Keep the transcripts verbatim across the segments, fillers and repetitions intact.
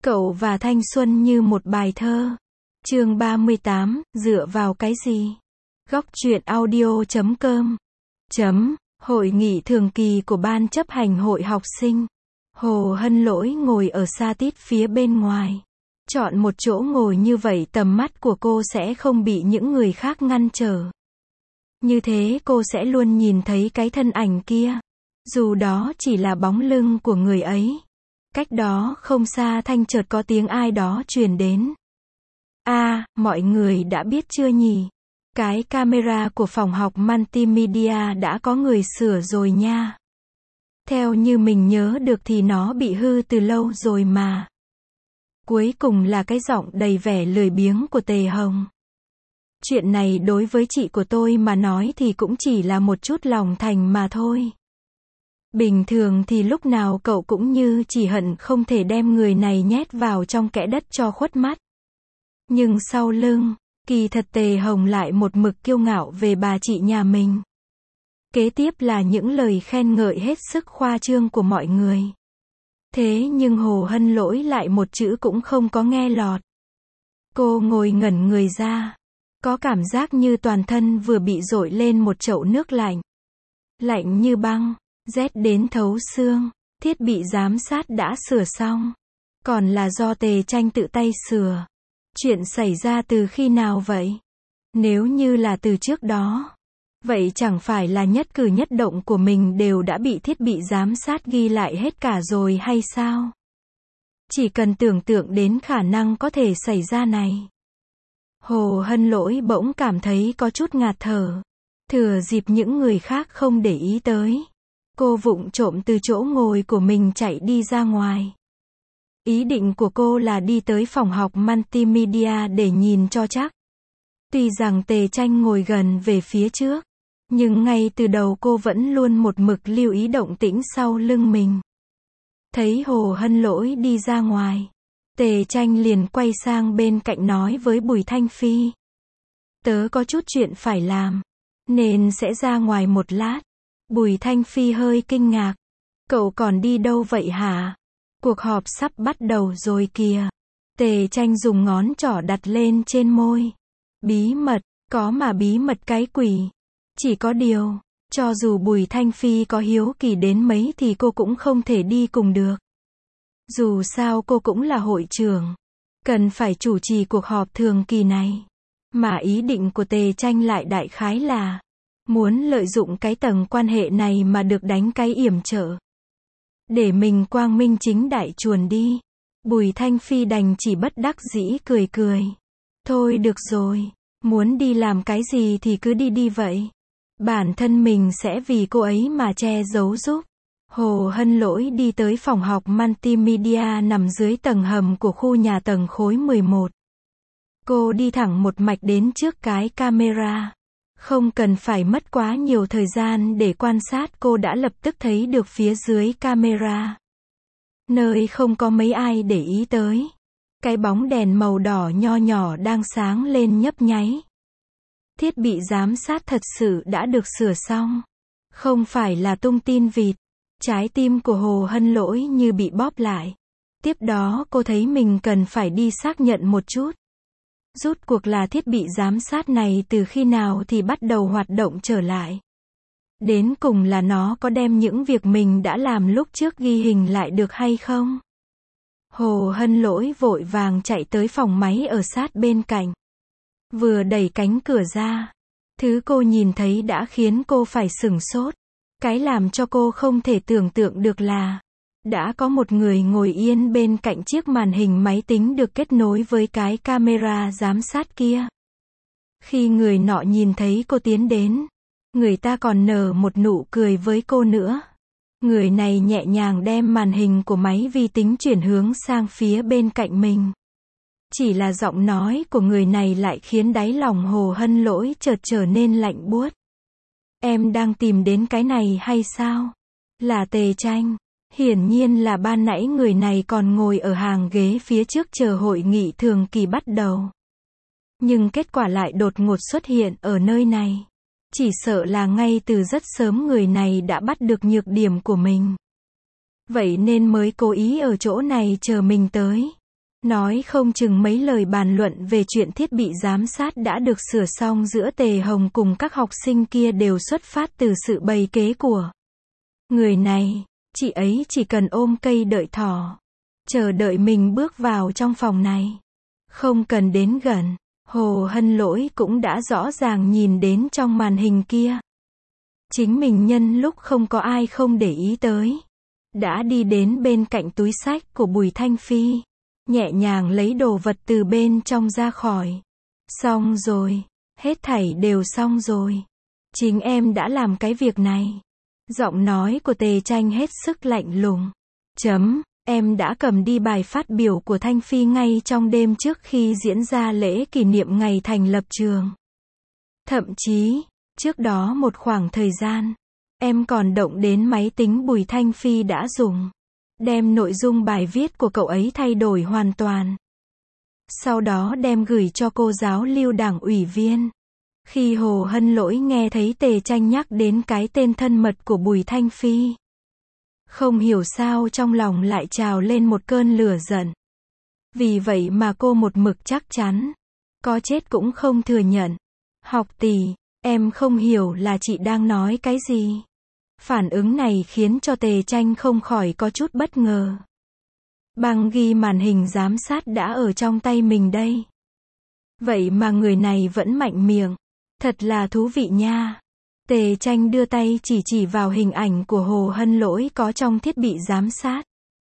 Cậu và thanh xuân như một bài thơ. Chương ba mươi tám, dựa vào cái gì? Góc truyện audio chấm com. Chấm, hội nghị thường kỳ của ban chấp hành hội học sinh. Hồ Hân Lỗi ngồi ở xa tít phía bên ngoài. Chọn một chỗ ngồi như vậy tầm mắt của cô sẽ không bị những người khác ngăn trở. Như thế cô sẽ luôn nhìn thấy cái thân ảnh kia. Dù đó chỉ là bóng lưng của người ấy. Cách đó không xa thanh chợt có tiếng ai đó truyền đến. A, à, mọi người đã biết chưa nhỉ? Cái camera của phòng học multimedia đã có người sửa rồi nha. Theo như mình nhớ được thì nó bị hư từ lâu rồi mà. Cuối cùng là cái giọng đầy vẻ lười biếng của Tề Hồng. Chuyện này đối với chị của tôi mà nói thì cũng chỉ là một chút lòng thành mà thôi. Bình thường thì lúc nào cậu cũng như chỉ hận không thể đem người này nhét vào trong kẽ đất cho khuất mắt. Nhưng sau lưng, kỳ thật Tề Hồng lại một mực kiêu ngạo về bà chị nhà mình. Kế tiếp là những lời khen ngợi hết sức khoa trương của mọi người. Thế nhưng Hồ Hân Lỗi lại một chữ cũng không có nghe lọt. Cô ngồi ngẩn người ra. Có cảm giác như toàn thân vừa bị dội lên một chậu nước lạnh. Lạnh như băng, rét đến thấu xương. Thiết bị giám sát đã sửa xong. Còn là do Tề Tranh tự tay sửa. Chuyện xảy ra từ khi nào vậy? Nếu như là từ trước đó, vậy chẳng phải là nhất cử nhất động của mình đều đã bị thiết bị giám sát ghi lại hết cả rồi hay sao? Chỉ cần tưởng tượng đến khả năng có thể xảy ra này. Hồ Hân Lỗi bỗng cảm thấy có chút ngạt thở. Thừa dịp những người khác không để ý tới. Cô vụng trộm từ chỗ ngồi của mình chạy đi ra ngoài. Ý định của cô là đi tới phòng học multimedia để nhìn cho chắc. Tuy rằng Tề Tranh ngồi gần về phía trước, nhưng ngay từ đầu cô vẫn luôn một mực lưu ý động tĩnh sau lưng mình. Thấy Hồ Hân Lỗi đi ra ngoài, Tề Tranh liền quay sang bên cạnh nói với Bùi Thanh Phi. Tớ có chút chuyện phải làm, nên sẽ ra ngoài một lát. Bùi Thanh Phi hơi kinh ngạc. Cậu còn đi đâu vậy hả? Cuộc họp sắp bắt đầu rồi kìa. Tề Tranh dùng ngón trỏ đặt lên trên môi. Bí mật, có mà bí mật cái quỷ. Chỉ có điều, cho dù Bùi Thanh Phi có hiếu kỳ đến mấy thì cô cũng không thể đi cùng được. Dù sao cô cũng là hội trưởng, cần phải chủ trì cuộc họp thường kỳ này. Mà ý định của Tề Tranh lại đại khái là muốn lợi dụng cái tầng quan hệ này mà được đánh cái yểm trợ. Để mình quang minh chính đại chuồn đi. Bùi Thanh Phi đành chỉ bất đắc dĩ cười cười. Thôi được rồi, muốn đi làm cái gì thì cứ đi đi vậy. Bản thân mình sẽ vì cô ấy mà che giấu giúp. Hồ Hân Lỗi đi tới phòng học multimedia nằm dưới tầng hầm của khu nhà tầng khối mười một. Cô đi thẳng một mạch đến trước cái camera. Không cần phải mất quá nhiều thời gian để quan sát, cô đã lập tức thấy được phía dưới camera. Nơi không có mấy ai để ý tới. Cái bóng đèn màu đỏ nho nhỏ đang sáng lên nhấp nháy. Thiết bị giám sát thật sự đã được sửa xong. Không phải là tung tin vịt. Trái tim của Hồ Hân Lỗi như bị bóp lại. Tiếp đó cô thấy mình cần phải đi xác nhận một chút. Rút cuộc là thiết bị giám sát này từ khi nào thì bắt đầu hoạt động trở lại. Đến cùng là nó có đem những việc mình đã làm lúc trước ghi hình lại được hay không? Hồ Hân Lỗi vội vàng chạy tới phòng máy ở sát bên cạnh. Vừa đẩy cánh cửa ra, thứ cô nhìn thấy đã khiến cô phải sửng sốt. Cái làm cho cô không thể tưởng tượng được là đã có một người ngồi yên bên cạnh chiếc màn hình máy tính được kết nối với cái camera giám sát kia. Khi người nọ nhìn thấy cô tiến đến, người ta còn nở một nụ cười với cô nữa. Người này nhẹ nhàng đem màn hình của máy vi tính chuyển hướng sang phía bên cạnh mình. Chỉ là giọng nói của người này lại khiến đáy lòng Hồ Hân Lỗi chợt trở nên lạnh buốt. Em đang tìm đến cái này hay sao? Là Tề Tranh. Hiển nhiên là ban nãy người này còn ngồi ở hàng ghế phía trước chờ hội nghị thường kỳ bắt đầu. Nhưng kết quả lại đột ngột xuất hiện ở nơi này. Chỉ sợ là ngay từ rất sớm người này đã bắt được nhược điểm của mình. Vậy nên mới cố ý ở chỗ này chờ mình tới. Nói không chừng mấy lời bàn luận về chuyện thiết bị giám sát đã được sửa xong giữa Tề Hồng cùng các học sinh kia đều xuất phát từ sự bày kế của người này. Chị ấy chỉ cần ôm cây đợi thỏ, chờ đợi mình bước vào trong phòng này. Không cần đến gần. Hồ Hân Lỗi cũng đã rõ ràng nhìn đến trong màn hình kia. Chính mình nhân lúc không có ai không để ý tới, đã đi đến bên cạnh túi xách của Bùi Thanh Phi, nhẹ nhàng lấy đồ vật từ bên trong ra khỏi. Xong rồi, hết thảy đều xong rồi. Chính em đã làm cái việc này. Giọng nói của Tề Tranh hết sức lạnh lùng. Chấm, em đã cầm đi bài phát biểu của Thanh Phi ngay trong đêm trước khi diễn ra lễ kỷ niệm ngày thành lập trường. Thậm chí, trước đó một khoảng thời gian, em còn động đến máy tính Bùi Thanh Phi đã dùng, đem nội dung bài viết của cậu ấy thay đổi hoàn toàn. Sau đó đem gửi cho cô giáo Lưu đảng ủy viên. Khi Hồ Hân Lỗi nghe thấy Tề Tranh nhắc đến cái tên thân mật của Bùi Thanh Phi, không hiểu sao trong lòng lại trào lên một cơn lửa giận. Vì vậy mà cô một mực chắc chắn, có chết cũng không thừa nhận. Học tỷ, em không hiểu là chị đang nói cái gì. Phản ứng này khiến cho Tề Tranh không khỏi có chút bất ngờ. Băng ghi màn hình giám sát đã ở trong tay mình đây. Vậy mà người này vẫn mạnh miệng. Thật là thú vị nha. Tề Tranh đưa tay chỉ chỉ vào hình ảnh của Hồ Hân Lỗi có trong thiết bị giám sát.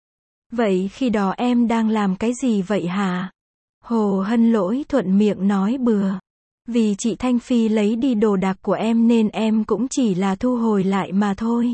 Vậy khi đó em đang làm cái gì vậy hả? Hồ Hân Lỗi thuận miệng nói bừa. Vì chị Thanh Phi lấy đi đồ đạc của em nên em cũng chỉ là thu hồi lại mà thôi.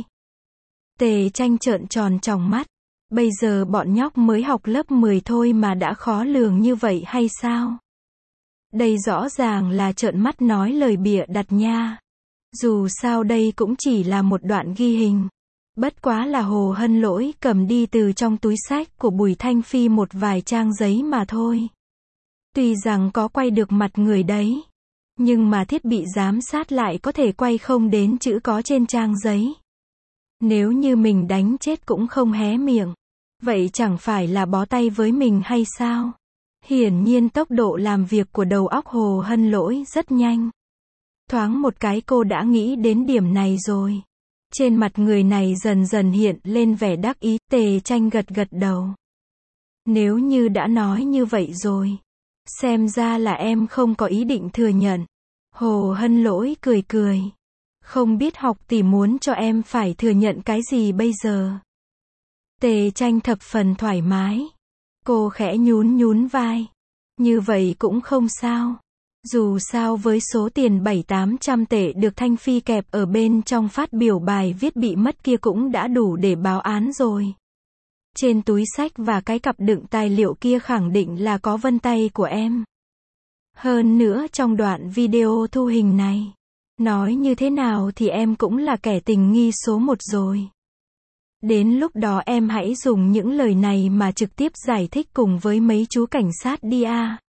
Tề Tranh trợn tròn tròng mắt. Bây giờ bọn nhóc mới học lớp mười thôi mà đã khó lường như vậy hay sao? Đây rõ ràng là trợn mắt nói lời bịa đặt nha. Dù sao đây cũng chỉ là một đoạn ghi hình. Bất quá là Hồ Hân Lỗi cầm đi từ trong túi xách của Bùi Thanh Phi một vài trang giấy mà thôi. Tuy rằng có quay được mặt người đấy, nhưng mà thiết bị giám sát lại có thể quay không đến chữ có trên trang giấy. Nếu như mình đánh chết cũng không hé miệng, vậy chẳng phải là bó tay với mình hay sao? Hiển nhiên tốc độ làm việc của đầu óc Hồ Hân Lỗi rất nhanh. Thoáng một cái cô đã nghĩ đến điểm này rồi. Trên mặt người này dần dần hiện lên vẻ đắc ý. Tề Tranh gật gật đầu. Nếu như đã nói như vậy rồi, xem ra là em không có ý định thừa nhận. Hồ Hân Lỗi cười cười. Không biết học tỷ muốn cho em phải thừa nhận cái gì bây giờ? Tề Tranh thập phần thoải mái. Cô khẽ nhún nhún vai. Như vậy cũng không sao. Dù sao với số tiền bảy tám trăm tệ được Thanh Phi kẹp ở bên trong phát biểu bài viết bị mất kia cũng đã đủ để báo án rồi. Trên túi xách và cái cặp đựng tài liệu kia khẳng định là có vân tay của em. Hơn nữa trong đoạn video thu hình này, nói như thế nào thì em cũng là kẻ tình nghi số một rồi. Đến lúc đó em hãy dùng những lời này mà trực tiếp giải thích cùng với mấy chú cảnh sát đi a.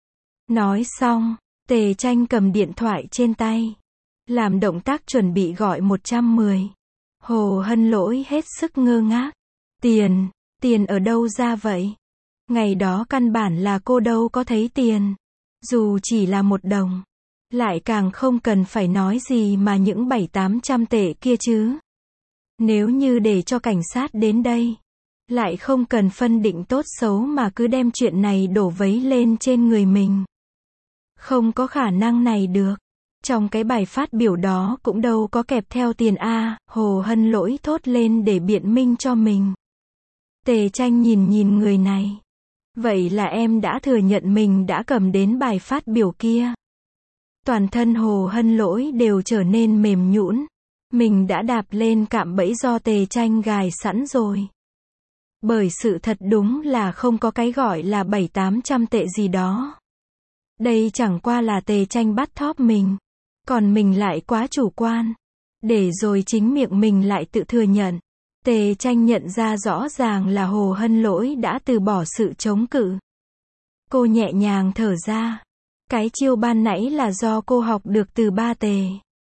Nói xong, Tề Tranh cầm điện thoại trên tay, làm động tác chuẩn bị gọi một trăm mười. Hồ Hân Lỗi hết sức ngơ ngác. Tiền, tiền ở đâu ra vậy? Ngày đó căn bản là cô đâu có thấy tiền. Dù chỉ là một đồng. Lại càng không cần phải nói gì mà những bảy tám trăm tệ kia chứ. Nếu như để cho cảnh sát đến đây, lại không cần phân định tốt xấu mà cứ đem chuyện này đổ vấy lên trên người mình. Không có khả năng này được. Trong cái bài phát biểu đó cũng đâu có kẹp theo tiền a. Hồ Hân Lỗi thốt lên để biện minh cho mình. Tề Tranh nhìn nhìn người này. Vậy là em đã thừa nhận mình đã cầm đến bài phát biểu kia. Toàn thân Hồ Hân Lỗi đều trở nên mềm nhũn. Mình đã đạp lên cạm bẫy do Tề Tranh gài sẵn rồi. Bởi sự thật đúng là không có cái gọi là bảy tám trăm tệ gì đó. Đây chẳng qua là Tề Tranh bắt thóp mình. Còn mình lại quá chủ quan. Để rồi chính miệng mình lại tự thừa nhận. Tề Tranh nhận ra rõ ràng là Hồ Hân Lỗi đã từ bỏ sự chống cự. Cô nhẹ nhàng thở ra. Cái chiêu ban nãy là do cô học được từ ba Tề.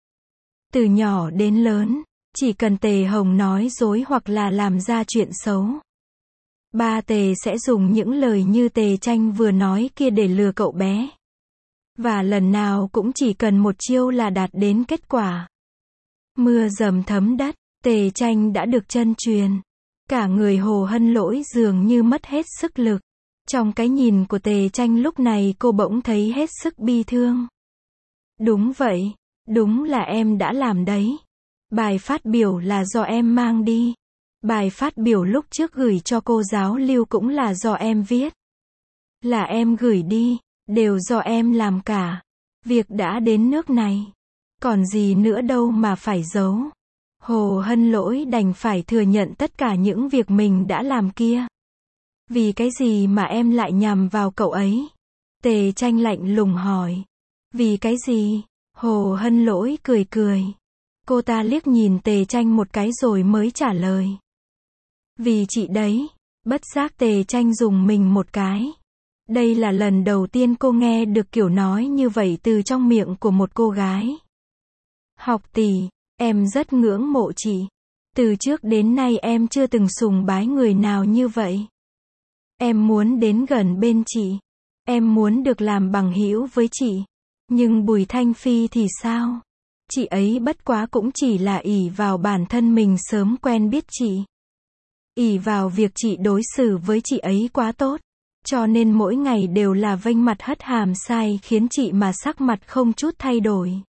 Từ nhỏ đến lớn, chỉ cần Tề Hồng nói dối hoặc là làm ra chuyện xấu, Ba Tề sẽ dùng những lời như Tề Tranh vừa nói kia để lừa cậu bé. Và lần nào cũng chỉ cần một chiêu là đạt đến kết quả. Mưa dầm thấm đất, Tề Tranh đã được chân truyền. Cả người Hồ Hân Lỗi dường như mất hết sức lực. Trong cái nhìn của Tề Tranh lúc này cô bỗng thấy hết sức bi thương. Đúng vậy, đúng là em đã làm đấy. Bài phát biểu là do em mang đi. Bài phát biểu lúc trước gửi cho cô giáo Lưu cũng là do em viết. Là em gửi đi, đều do em làm cả. Việc đã đến nước này. Còn gì nữa đâu mà phải giấu. Hồ Hân Lỗi đành phải thừa nhận tất cả những việc mình đã làm kia. Vì cái gì mà em lại nhằm vào cậu ấy? Tề Tranh lạnh lùng hỏi. Vì cái gì? Hồ Hân Lỗi cười cười. Cô ta liếc nhìn Tề Tranh một cái rồi mới trả lời. Vì chị đấy. Bất giác Tề Tranh dùng mình một cái. Đây là lần đầu tiên cô nghe được kiểu nói như vậy từ trong miệng của một cô gái. Học tỷ, em rất ngưỡng mộ chị. Từ trước đến nay em chưa từng sùng bái người nào như vậy. Em muốn đến gần bên chị. Em muốn được làm bằng hữu với chị. Nhưng Bùi Thanh Phi thì sao? Chị ấy bất quá cũng chỉ là ỷ vào bản thân mình sớm quen biết chị. Ỷ vào việc chị đối xử với chị ấy quá tốt. Cho nên mỗi ngày đều là vênh mặt hất hàm sai khiến chị mà sắc mặt không chút thay đổi.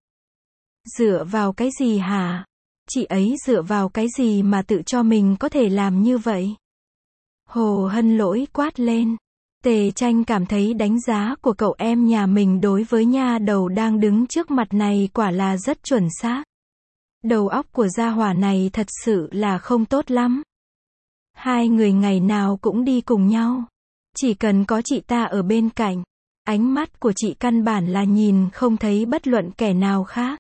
Dựa vào cái gì hả? Chị ấy dựa vào cái gì mà tự cho mình có thể làm như vậy? Hồ Hân Lỗi quát lên. Tề Tranh cảm thấy đánh giá của cậu em nhà mình đối với nha đầu đang đứng trước mặt này quả là rất chuẩn xác. Đầu óc của gia hỏa này thật sự là không tốt lắm. Hai người ngày nào cũng đi cùng nhau. Chỉ cần có chị ta ở bên cạnh, ánh mắt của chị căn bản là nhìn không thấy bất luận kẻ nào khác.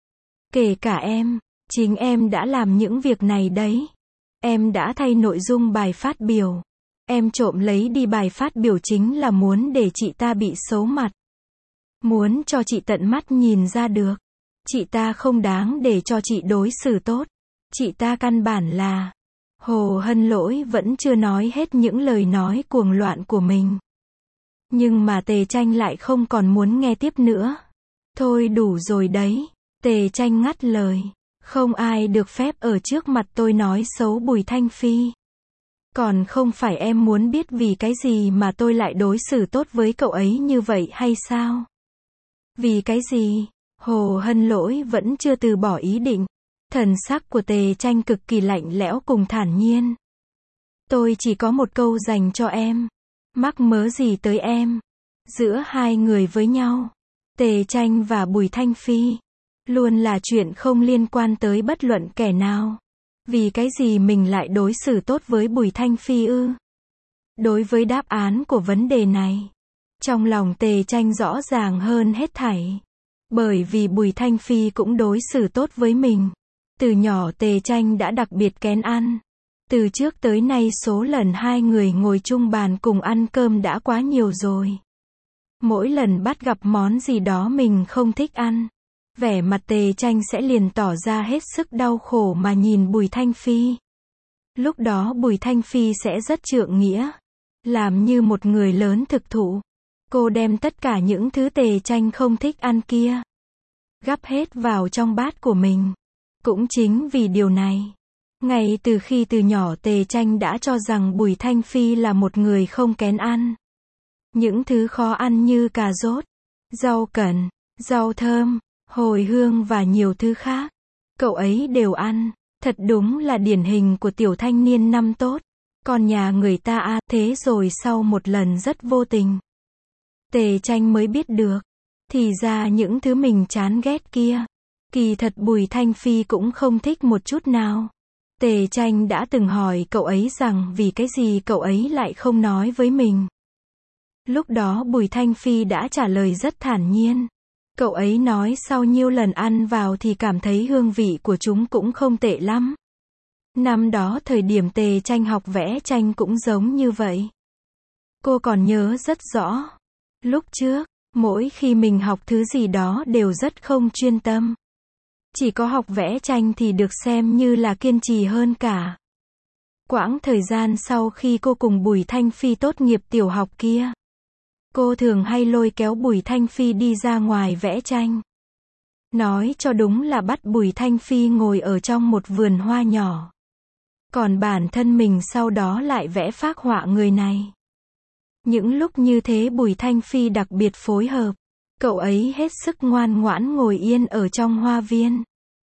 Kể cả em, chính em đã làm những việc này đấy. Em đã thay nội dung bài phát biểu. Em trộm lấy đi bài phát biểu chính là muốn để chị ta bị xấu mặt. Muốn cho chị tận mắt nhìn ra được. Chị ta không đáng để cho chị đối xử tốt. Chị ta căn bản là... Hồ Hân Lỗi vẫn chưa nói hết những lời nói cuồng loạn của mình. Nhưng mà Tề Tranh lại không còn muốn nghe tiếp nữa. Thôi đủ rồi đấy. Tề Tranh ngắt lời. Không ai được phép ở trước mặt tôi nói xấu Bùi Thanh Phi. Còn không phải em muốn biết vì cái gì mà tôi lại đối xử tốt với cậu ấy như vậy hay sao? Vì cái gì? Hồ Hân Lỗi vẫn chưa từ bỏ ý định. Thần sắc của Tề Tranh cực kỳ lạnh lẽo cùng thản nhiên. Tôi chỉ có một câu dành cho em. Mắc mớ gì tới em? Giữa hai người với nhau, Tề Tranh và Bùi Thanh Phi, luôn là chuyện không liên quan tới bất luận kẻ nào. Vì cái gì mình lại đối xử tốt với Bùi Thanh Phi ư? Đối với đáp án của vấn đề này, trong lòng Tề Tranh rõ ràng hơn hết thảy. Bởi vì Bùi Thanh Phi cũng đối xử tốt với mình. Từ nhỏ Tề Tranh đã đặc biệt kén ăn. Từ trước tới nay số lần hai người ngồi chung bàn cùng ăn cơm đã quá nhiều rồi. Mỗi lần bắt gặp món gì đó mình không thích ăn, vẻ mặt Tề Tranh sẽ liền tỏ ra hết sức đau khổ mà nhìn Bùi Thanh Phi. Lúc đó Bùi Thanh Phi sẽ rất trượng nghĩa, làm như một người lớn thực thụ. Cô đem tất cả những thứ Tề Tranh không thích ăn kia, gắp hết vào trong bát của mình. Cũng chính vì điều này, ngay từ khi từ nhỏ Tề Tranh đã cho rằng Bùi Thanh Phi là một người không kén ăn. Những thứ khó ăn như cà rốt, rau cần, rau thơm, hồi hương và nhiều thứ khác, cậu ấy đều ăn. Thật đúng là điển hình của tiểu thanh niên năm tốt. Còn nhà người ta à, thế rồi sau một lần rất vô tình, Tề Tranh mới biết được, thì ra những thứ mình chán ghét kia, kỳ thật Bùi Thanh Phi cũng không thích một chút nào. Tề Tranh đã từng hỏi cậu ấy rằng vì cái gì cậu ấy lại không nói với mình. Lúc đó Bùi Thanh Phi đã trả lời rất thản nhiên. Cậu ấy nói sau nhiều lần ăn vào thì cảm thấy hương vị của chúng cũng không tệ lắm. Năm đó thời điểm Tề Tranh học vẽ tranh cũng giống như vậy. Cô còn nhớ rất rõ. Lúc trước, mỗi khi mình học thứ gì đó đều rất không chuyên tâm. Chỉ có học vẽ tranh thì được xem như là kiên trì hơn cả. Quãng thời gian sau khi cô cùng Bùi Thanh Phi tốt nghiệp tiểu học kia, cô thường hay lôi kéo Bùi Thanh Phi đi ra ngoài vẽ tranh. Nói cho đúng là bắt Bùi Thanh Phi ngồi ở trong một vườn hoa nhỏ. Còn bản thân mình sau đó lại vẽ phác họa người này. Những lúc như thế Bùi Thanh Phi đặc biệt phối hợp. Cậu ấy hết sức ngoan ngoãn ngồi yên ở trong hoa viên.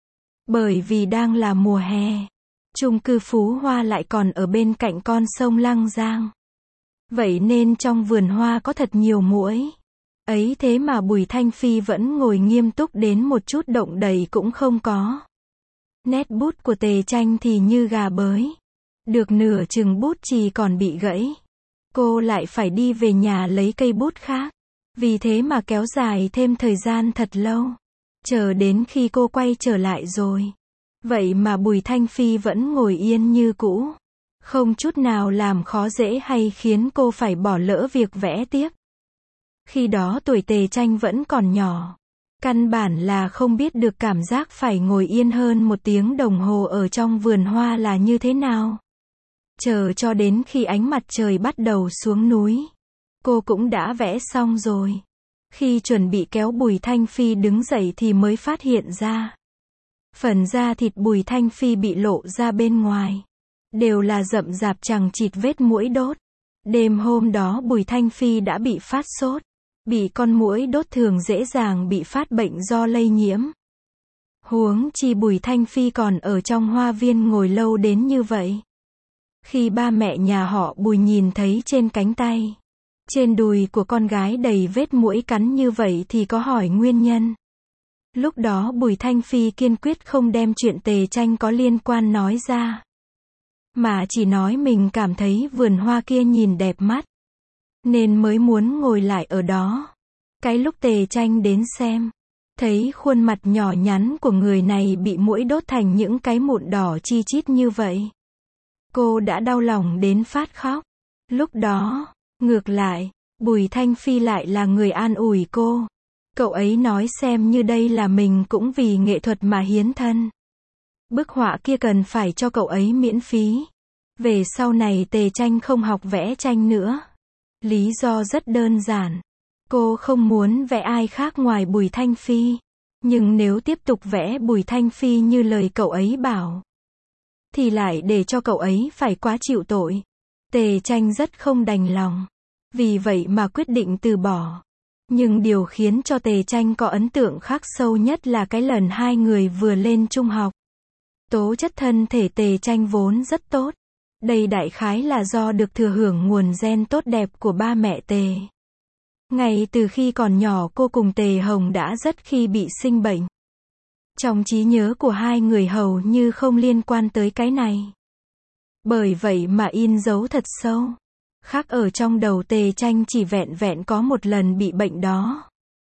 Bởi vì đang là mùa hè, chung cư Phú Hoa lại còn ở bên cạnh con sông Lăng Giang. Vậy nên trong vườn hoa có thật nhiều muỗi. Ấy thế mà Bùi Thanh Phi vẫn ngồi nghiêm túc đến một chút động đậy cũng không có. Nét bút của Tề Tranh thì như gà bới. Được nửa chừng bút chì còn bị gãy. Cô lại phải đi về nhà lấy cây bút khác. Vì thế mà kéo dài thêm thời gian thật lâu. Chờ đến khi cô quay trở lại rồi. Vậy mà Bùi Thanh Phi vẫn ngồi yên như cũ. Không chút nào làm khó dễ hay khiến cô phải bỏ lỡ việc vẽ tiếp. Khi đó tuổi Tề Tranh vẫn còn nhỏ. Căn bản là không biết được cảm giác phải ngồi yên hơn một tiếng đồng hồ ở trong vườn hoa là như thế nào. Chờ cho đến khi ánh mặt trời bắt đầu xuống núi. Cô cũng đã vẽ xong rồi. Khi chuẩn bị kéo Bùi Thanh Phi đứng dậy thì mới phát hiện ra. Phần da thịt Bùi Thanh Phi bị lộ ra bên ngoài. Đều là rậm rạp chằng chịt vết muỗi đốt. Đêm hôm đó Bùi Thanh Phi đã bị phát sốt. Bị con muỗi đốt thường dễ dàng bị phát bệnh do lây nhiễm. Huống chi Bùi Thanh Phi còn ở trong hoa viên ngồi lâu đến như vậy. Khi ba mẹ nhà họ Bùi nhìn thấy trên cánh tay, trên đùi của con gái đầy vết muỗi cắn như vậy thì có hỏi nguyên nhân. Lúc đó Bùi Thanh Phi kiên quyết không đem chuyện Tề Tranh có liên quan nói ra. Mà chỉ nói mình cảm thấy vườn hoa kia nhìn đẹp mắt. Nên mới muốn ngồi lại ở đó. Cái lúc Tề Tranh đến xem, thấy khuôn mặt nhỏ nhắn của người này bị muỗi đốt thành những cái mụn đỏ chi chít như vậy. Cô đã đau lòng đến phát khóc. Lúc đó, ngược lại, Bùi Thanh Phi lại là người an ủi cô. Cậu ấy nói xem như đây là mình cũng vì nghệ thuật mà hiến thân. Bức họa kia cần phải cho cậu ấy miễn phí. Về sau này Tề Tranh không học vẽ tranh nữa. Lý do rất đơn giản. Cô không muốn vẽ ai khác ngoài Bùi Thanh Phi. Nhưng nếu tiếp tục vẽ Bùi Thanh Phi như lời cậu ấy bảo, thì lại để cho cậu ấy phải quá chịu tội. Tề Tranh rất không đành lòng. Vì vậy mà quyết định từ bỏ. Nhưng điều khiến cho Tề Tranh có ấn tượng khắc sâu nhất là cái lần hai người vừa lên trung học. Tố chất thân thể Tề Tranh vốn rất tốt. Đây đại khái là do được thừa hưởng nguồn gen tốt đẹp của ba mẹ Tề. Ngay từ khi còn nhỏ cô cùng Tề Hồng đã rất khi bị sinh bệnh. Trong trí nhớ của hai người hầu như không liên quan tới cái này. Bởi vậy mà in dấu thật sâu. Khác ở trong đầu Tề Tranh chỉ vẹn vẹn có một lần bị bệnh đó.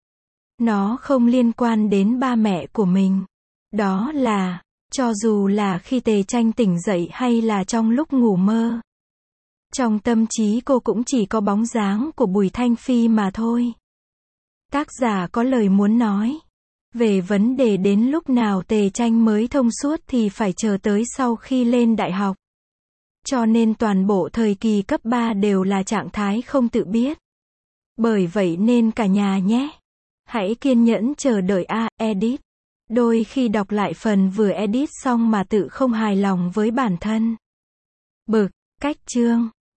Nó không liên quan đến ba mẹ của mình. Đó là, cho dù là khi Tề Tranh tỉnh dậy hay là trong lúc ngủ mơ. Trong tâm trí cô cũng chỉ có bóng dáng của Bùi Thanh Phi mà thôi. Tác giả có lời muốn nói. Về vấn đề đến lúc nào Tề Tranh mới thông suốt thì phải chờ tới sau khi lên đại học. Cho nên toàn bộ thời kỳ cấp ba đều là trạng thái không tự biết. Bởi vậy nên cả nhà nhé. Hãy kiên nhẫn chờ đợi a, edit. Đôi khi đọc lại phần vừa edit xong mà tự không hài lòng với bản thân. Bực, cách chương.